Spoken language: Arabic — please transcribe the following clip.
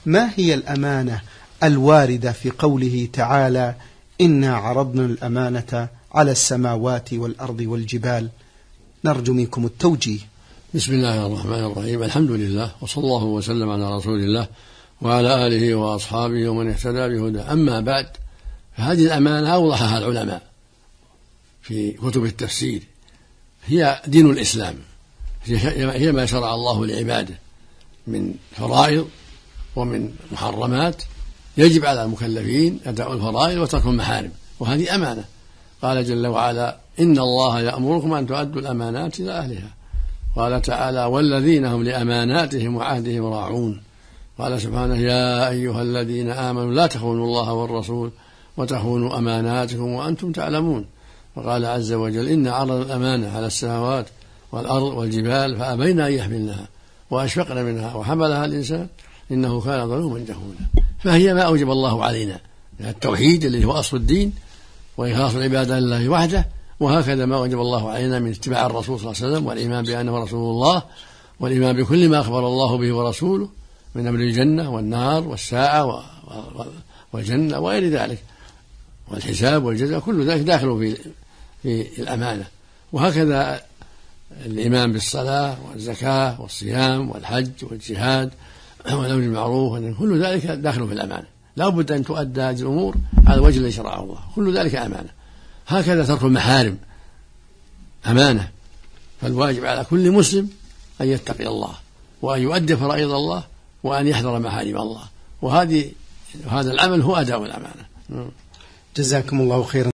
ما هي الأمانة الواردة في قوله تعالى إنا عرضنا الأمانة على السماوات والأرض والجبال؟ نرجو منكم التوجيه. بسم الله الرحمن الرحيم. الحمد لله، وصلى الله وسلم على رسول الله وعلى آله وأصحابه ومن اهتدى بهداه. أما بعد، فهذه الأمانة أوضحها العلماء في كتب التفسير. هي دين الإسلام، هي ما شرع الله لعباده من فرائض ومن محرمات، يجب على المكلفين أداء الفرائض وترك المحارم، وهذه أمانة. قال جل وعلا إن الله يأمركم أن تؤدوا الأمانات إلى أهلها. قال تعالى والذين هم لأماناتهم وعهدهم راعون. قال سبحانه يا أيها الذين آمنوا لا تخونوا الله والرسول وتخونوا أماناتكم وأنتم تعلمون. وقال عز وجل إن عرض الأمانة على السماوات والأرض والجبال فأبين أن يحملنها وأشفقن منها وحملها الإنسان إنه كان ظلوما جهولا. فهي ما أوجب الله علينا من التوحيد الذي هو أصل الدين وإخلاص العبادة لله وحده، وهكذا ما أوجب الله علينا من اتباع الرسول صلى الله عليه وسلم والإيمان بأنه رسول الله والإيمان بكل ما أخبر الله به ورسوله من أمر الجنة والنار والساعة والجنة وغير ذلك والحساب والجزاء، كل ذلك داخل في الأمانة. وهكذا الإيمان بالصلاة والزكاة والصيام والحج والجهاد والأمر بالمعروف، كل ذلك داخل في الأمانة. لا بد أن تؤدى هذه الأمور على الوجه الذي شرعه الله، كل ذلك أمانة. هكذا ترك المحارم أمانة، فالواجب على كل مسلم أن يتقي الله وأن يؤدي فرائض الله وأن يحذر محارم الله، وهذا العمل هو أداء الأمانة. جزاكم الله خيرا.